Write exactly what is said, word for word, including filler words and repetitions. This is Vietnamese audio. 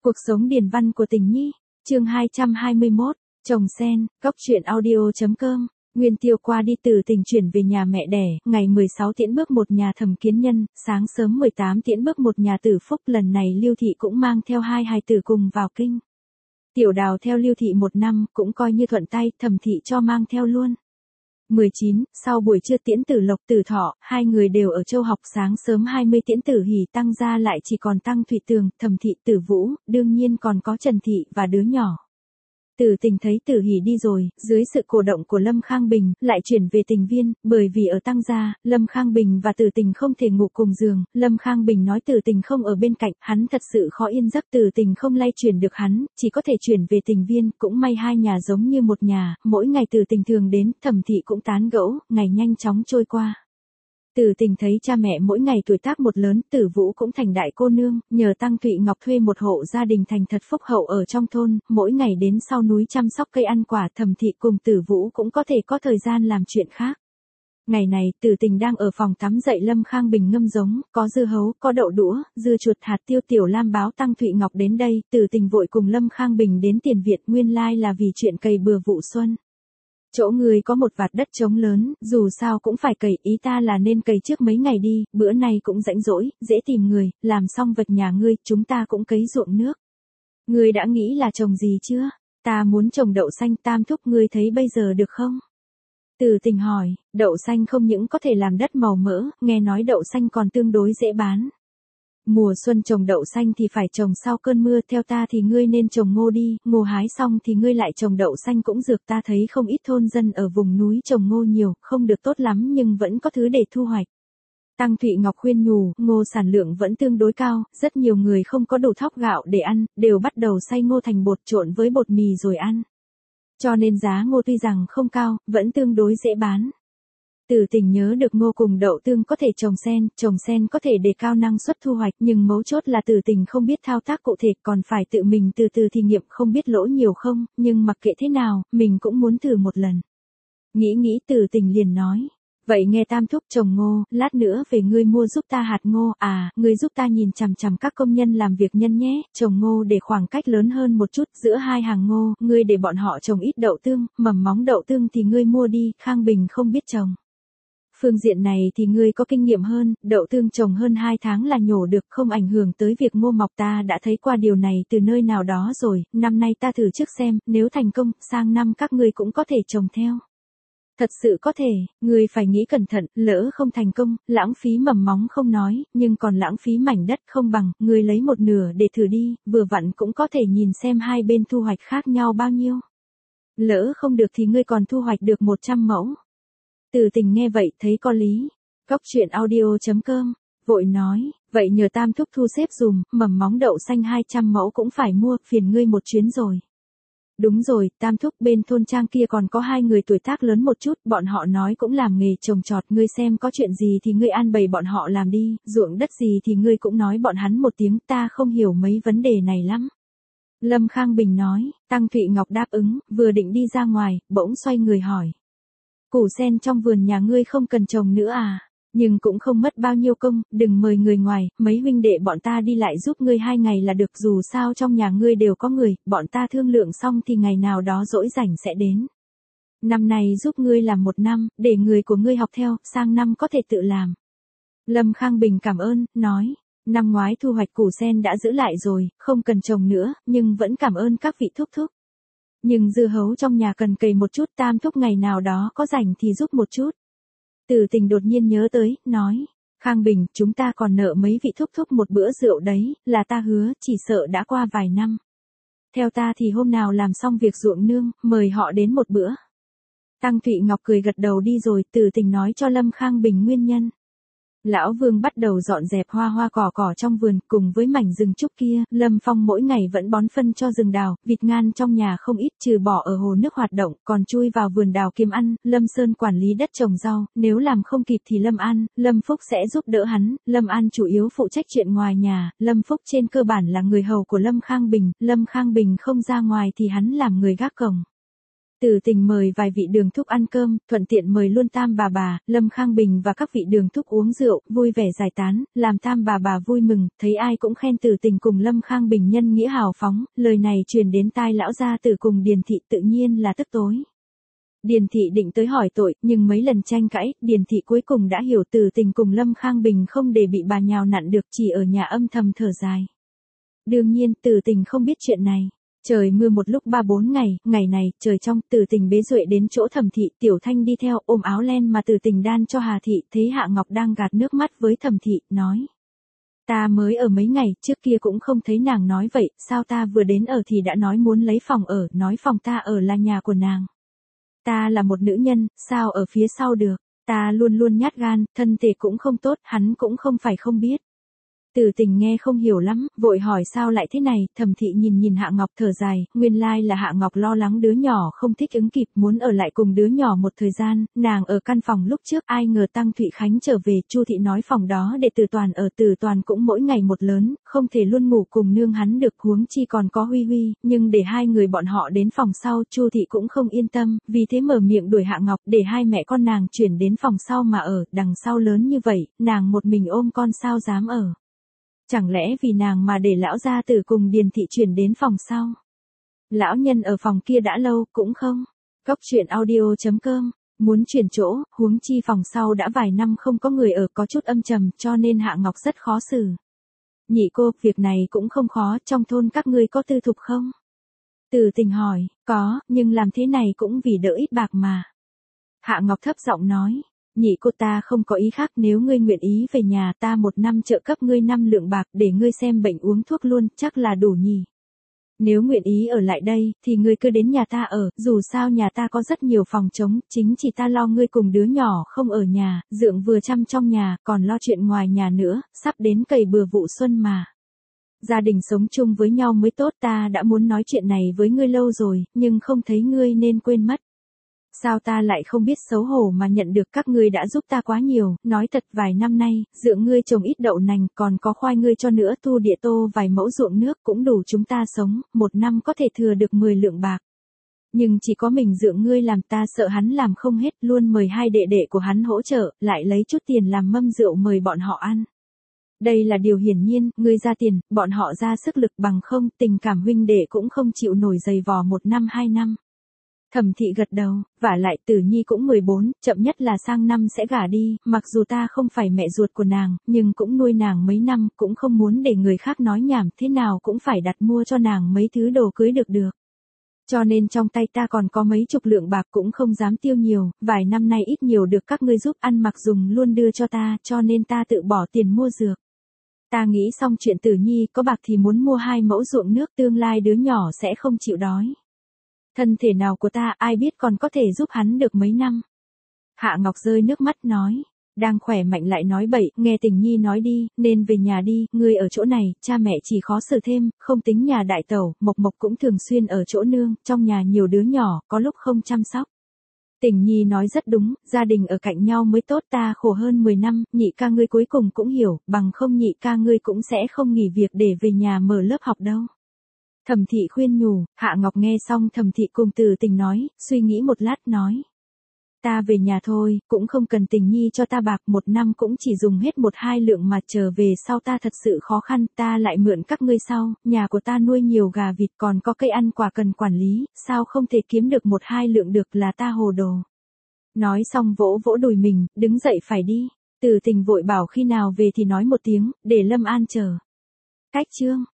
Cuộc sống điền văn của Tình Nhi, chương hai trăm hai mươi mốt, Trồng sen, góc truyện audio chấm com. Nguyên Tiêu qua đi từ Tỉnh chuyển về nhà mẹ đẻ, ngày mười sáu tiễn bước một nhà Thẩm Kiến Nhân, sáng sớm mười tám tiễn bước một nhà Tử Phúc, lần này Lưu Thị cũng mang theo hai hài tử cùng vào kinh. Tiểu Đào theo Lưu Thị một năm, cũng coi như thuận tay, Thẩm Thị cho mang theo luôn. mười chín, sau buổi trưa tiễn Tử Lộc Tử Thọ, hai người đều ở châu học, sáng sớm hai mươi tiễn Tử Hỷ Tăng ra lại chỉ còn Tăng Thụy Tường, Thẩm Thị, Tử Vũ, đương nhiên còn có Trần Thị và đứa nhỏ. Tử Tình thấy Tử Hỷ đi rồi, dưới sự cổ động của Lâm Khang Bình, lại chuyển về Tình Viên, bởi vì ở Tăng gia, Lâm Khang Bình và Tử Tình không thể ngủ cùng giường, Lâm Khang Bình nói Tử Tình không ở bên cạnh, hắn thật sự khó yên giấc, Tử Tình không lay chuyển được hắn, chỉ có thể chuyển về Tình Viên, cũng may hai nhà giống như một nhà, mỗi ngày Tử Tình thường đến, Thẩm Thị cũng tán gẫu, ngày nhanh chóng trôi qua. Tử Tình thấy cha mẹ mỗi ngày tuổi tác một lớn, Tử Vũ cũng thành đại cô nương, nhờ Tăng Thụy Ngọc thuê một hộ gia đình thành thật phúc hậu ở trong thôn, mỗi ngày đến sau núi chăm sóc cây ăn quả, Thẩm Thị cùng Tử Vũ cũng có thể có thời gian làm chuyện khác. Ngày này, Tử Tình đang ở phòng tắm dậy Lâm Khang Bình ngâm giống, có dưa hấu, có đậu đũa, dưa chuột, hạt tiêu. Tiểu Lam báo Tăng Thụy Ngọc đến đây, Tử Tình vội cùng Lâm Khang Bình đến tiền viện, nguyên lai là vì chuyện cày bừa vụ xuân. Chỗ người có một vạt đất trống lớn, dù sao cũng phải cày, ý ta là nên cày trước mấy ngày đi, bữa nay cũng rãnh rỗi, dễ tìm người, làm xong vật nhà ngươi, chúng ta cũng cấy ruộng nước. Ngươi đã nghĩ là trồng gì chưa? Ta muốn trồng đậu xanh, Tam thúc, ngươi thấy bây giờ được không? Tử Tình hỏi, đậu xanh không những có thể làm đất màu mỡ, nghe nói đậu xanh còn tương đối dễ bán. Mùa xuân trồng đậu xanh thì phải trồng sau cơn mưa, theo ta thì ngươi nên trồng ngô đi, ngô hái xong thì ngươi lại trồng đậu xanh cũng dược, ta thấy không ít thôn dân ở vùng núi trồng ngô nhiều, không được tốt lắm nhưng vẫn có thứ để thu hoạch. Tăng Thụy Ngọc khuyên nhủ, ngô sản lượng vẫn tương đối cao, rất nhiều người không có đủ thóc gạo để ăn, đều bắt đầu xay ngô thành bột trộn với bột mì rồi ăn. Cho nên giá ngô tuy rằng không cao, vẫn tương đối dễ bán. Tử Tình nhớ được ngô cùng đậu tương có thể trồng sen, trồng sen có thể đề cao năng suất thu hoạch, nhưng mấu chốt là Tử Tình không biết thao tác cụ thể, còn phải tự mình từ từ thí nghiệm, không biết lỗ nhiều không, nhưng mặc kệ thế nào, mình cũng muốn thử một lần. Nghĩ nghĩ Tử Tình liền nói, vậy nghe Tam thúc, trồng ngô, lát nữa về ngươi mua giúp ta hạt ngô, à, ngươi giúp ta nhìn chằm chằm các công nhân làm việc nhân nhé, trồng ngô để khoảng cách lớn hơn một chút, giữa hai hàng ngô, ngươi để bọn họ trồng ít đậu tương, mầm móng đậu tương thì ngươi mua đi, Khang Bình không biết trồng. Phương diện này thì ngươi có kinh nghiệm hơn, đậu tương trồng hơn hai tháng là nhổ được, không ảnh hưởng tới việc ngô mọc, ta đã thấy qua điều này từ nơi nào đó rồi, năm nay ta thử trước xem, nếu thành công, sang năm các ngươi cũng có thể trồng theo. Thật sự có thể, ngươi phải nghĩ cẩn thận, lỡ không thành công, lãng phí mầm móng không nói, nhưng còn lãng phí mảnh đất không bằng, ngươi lấy một nửa để thử đi, vừa vặn cũng có thể nhìn xem hai bên thu hoạch khác nhau bao nhiêu. Lỡ không được thì ngươi còn thu hoạch được một trăm mẫu. Tử Tình nghe vậy thấy có lý. Góc truyện audio chấm com, vội nói, vậy nhờ Tam thúc thu xếp dùm, mầm móng đậu xanh hai trăm mẫu cũng phải mua, phiền ngươi một chuyến rồi. Đúng rồi, Tam thúc, bên thôn trang kia còn có hai người tuổi tác lớn một chút, bọn họ nói cũng làm nghề trồng trọt, ngươi xem có chuyện gì thì ngươi an bày bọn họ làm đi, ruộng đất gì thì ngươi cũng nói bọn hắn một tiếng, ta không hiểu mấy vấn đề này lắm. Lâm Khang Bình nói, Tăng Thụy Ngọc đáp ứng, vừa định đi ra ngoài, bỗng xoay người hỏi. Củ sen trong vườn nhà ngươi không cần trồng nữa à? Nhưng cũng không mất bao nhiêu công, đừng mời người ngoài, mấy huynh đệ bọn ta đi lại giúp ngươi hai ngày là được, dù sao trong nhà ngươi đều có người, bọn ta thương lượng xong thì ngày nào đó rỗi rảnh sẽ đến. Năm này giúp ngươi làm một năm, để người của ngươi học theo, sang năm có thể tự làm. Lâm Khang Bình cảm ơn, nói, năm ngoái thu hoạch củ sen đã giữ lại rồi, không cần trồng nữa, nhưng vẫn cảm ơn các vị thúc thúc. Nhưng dưa hấu trong nhà cần cày một chút, Tam thúc ngày nào đó có rảnh thì giúp một chút. Tử Tình đột nhiên nhớ tới, nói, Khang Bình, chúng ta còn nợ mấy vị thúc thúc một bữa rượu đấy, là ta hứa, chỉ sợ đã qua vài năm. Theo ta thì hôm nào làm xong việc ruộng nương, mời họ đến một bữa. Tăng Thụy Ngọc cười gật đầu đi rồi, Tử Tình nói cho Lâm Khang Bình nguyên nhân. Lão Vương bắt đầu dọn dẹp hoa hoa cỏ cỏ trong vườn, cùng với mảnh rừng trúc kia, Lâm Phong mỗi ngày vẫn bón phân cho rừng đào, vịt ngan trong nhà không ít, trừ bỏ ở hồ nước hoạt động, còn chui vào vườn đào kiếm ăn, Lâm Sơn quản lý đất trồng rau, nếu làm không kịp thì Lâm An, Lâm Phúc sẽ giúp đỡ hắn, Lâm An chủ yếu phụ trách chuyện ngoài nhà, Lâm Phúc trên cơ bản là người hầu của Lâm Khang Bình, Lâm Khang Bình không ra ngoài thì hắn làm người gác cổng. Từ Tình mời vài vị đường thúc ăn cơm, thuận tiện mời luôn Tam bà bà, Lâm Khang Bình và các vị đường thúc uống rượu, vui vẻ giải tán, làm Tam bà bà vui mừng, thấy ai cũng khen Từ Tình cùng Lâm Khang Bình nhân nghĩa hào phóng, lời này truyền đến tai lão gia Từ cùng Điền thị tự nhiên là tức tối. Điền thị định tới hỏi tội, nhưng mấy lần tranh cãi, Điền thị cuối cùng đã hiểu Từ Tình cùng Lâm Khang Bình không để bị bà nhào nặn được, chỉ ở nhà âm thầm thở dài. Đương nhiên, Từ Tình không biết chuyện này. Trời mưa một lúc ba bốn ngày, ngày này, trời trong, Từ Tình bế Duệ đến chỗ Thẩm thị, Tiểu Thanh đi theo, ôm áo len mà Từ Tình đan cho Hà thị, thấy Hạ Ngọc đang gạt nước mắt với Thẩm thị, nói. Ta mới ở mấy ngày, trước kia cũng không thấy nàng nói vậy, sao ta vừa đến ở thì đã nói muốn lấy phòng ở, nói phòng ta ở là nhà của nàng. Ta là một nữ nhân, sao ở phía sau được, ta luôn luôn nhát gan, thân thể cũng không tốt, hắn cũng không phải không biết. Từ Tình nghe không hiểu lắm, vội hỏi sao lại thế này, Thẩm thị nhìn nhìn Hạ Ngọc thở dài, nguyên lai là Hạ Ngọc lo lắng đứa nhỏ không thích ứng kịp, muốn ở lại cùng đứa nhỏ một thời gian, nàng ở căn phòng lúc trước, ai ngờ Tăng Thụy Khánh trở về, Chu thị nói phòng đó để Từ Toàn ở, Từ Toàn cũng mỗi ngày một lớn, không thể luôn ngủ cùng nương hắn được, huống chi còn có Huy Huy, nhưng để hai người bọn họ đến phòng sau, Chu thị cũng không yên tâm, vì thế mở miệng đuổi Hạ Ngọc, để hai mẹ con nàng chuyển đến phòng sau mà ở, đằng sau lớn như vậy, nàng một mình ôm con sao dám ở. Chẳng lẽ vì nàng mà để lão gia tử cùng Điền thị chuyển đến phòng sau? Lão nhân ở phòng kia đã lâu, cũng không. Cốc truyện audio chấm com, muốn chuyển chỗ, huống chi phòng sau đã vài năm không có người ở, có chút âm trầm, cho nên Hạ Ngọc rất khó xử. Nhị cô, việc này cũng không khó, trong thôn các ngươi có tư thục không? Từ Tình hỏi, có, nhưng làm thế này cũng vì đỡ ít bạc mà. Hạ Ngọc thấp giọng nói. Nhị cô, ta không có ý khác, nếu ngươi nguyện ý về nhà ta một năm trợ cấp ngươi năm lượng bạc để ngươi xem bệnh uống thuốc luôn, chắc là đủ nhỉ. Nếu nguyện ý ở lại đây, thì ngươi cứ đến nhà ta ở, dù sao nhà ta có rất nhiều phòng trống, chính chỉ ta lo ngươi cùng đứa nhỏ không ở nhà, dượng vừa chăm trong nhà, còn lo chuyện ngoài nhà nữa, sắp đến cày bừa vụ xuân mà. Gia đình sống chung với nhau mới tốt, ta đã muốn nói chuyện này với ngươi lâu rồi, nhưng không thấy ngươi nên quên mất. Sao ta lại không biết xấu hổ mà nhận được các ngươi đã giúp ta quá nhiều, nói thật vài năm nay, dượng ngươi trồng ít đậu nành, còn có khoai ngươi cho nữa, thu địa tô vài mẫu ruộng nước cũng đủ chúng ta sống, một năm có thể thừa được mười lượng bạc. Nhưng chỉ có mình dượng ngươi làm, ta sợ hắn làm không hết, luôn mời hai đệ đệ của hắn hỗ trợ, lại lấy chút tiền làm mâm rượu mời bọn họ ăn. Đây là điều hiển nhiên, ngươi ra tiền, bọn họ ra sức lực, bằng không, tình cảm huynh đệ cũng không chịu nổi dày vò một năm hai năm. Thẩm thị gật đầu, vả lại Tử Nhi cũng mười bốn, chậm nhất là sang năm sẽ gả đi, mặc dù ta không phải mẹ ruột của nàng, nhưng cũng nuôi nàng mấy năm, cũng không muốn để người khác nói nhảm, thế nào cũng phải đặt mua cho nàng mấy thứ đồ cưới được được. Cho nên trong tay ta còn có mấy chục lượng bạc cũng không dám tiêu nhiều, vài năm nay ít nhiều được các ngươi giúp ăn mặc dùng luôn đưa cho ta, cho nên ta tự bỏ tiền mua dược. Ta nghĩ xong chuyện Tử Nhi có bạc thì muốn mua hai mẫu ruộng nước, tương lai đứa nhỏ sẽ không chịu đói. Thân thể nào của ta ai biết còn có thể giúp hắn được mấy năm. Hạ Ngọc rơi nước mắt nói, đang khỏe mạnh lại nói bậy, nghe Tình Nhi nói đi, nên về nhà đi, ngươi ở chỗ này, cha mẹ chỉ khó xử thêm, không tính nhà đại tẩu, Mộc Mộc cũng thường xuyên ở chỗ nương, trong nhà nhiều đứa nhỏ, có lúc không chăm sóc. Tình Nhi nói rất đúng, gia đình ở cạnh nhau mới tốt, ta khổ hơn mười năm, nhị ca ngươi cuối cùng cũng hiểu, bằng không nhị ca ngươi cũng sẽ không nghỉ việc để về nhà mở lớp học đâu. Thẩm thị khuyên nhủ, Hạ Ngọc nghe xong Thẩm thị cùng Từ Tình nói, suy nghĩ một lát nói. Ta về nhà thôi, cũng không cần Tình Nhi cho ta bạc, một năm cũng chỉ dùng hết một hai lượng mà trở về sau ta thật sự khó khăn, ta lại mượn các ngươi sau, nhà của ta nuôi nhiều gà vịt còn có cây ăn quả cần quản lý, sao không thể kiếm được một hai lượng được, là ta hồ đồ. Nói xong vỗ vỗ đùi mình, đứng dậy phải đi, Từ Tình vội bảo khi nào về thì nói một tiếng, để Lâm An chờ. Cách chương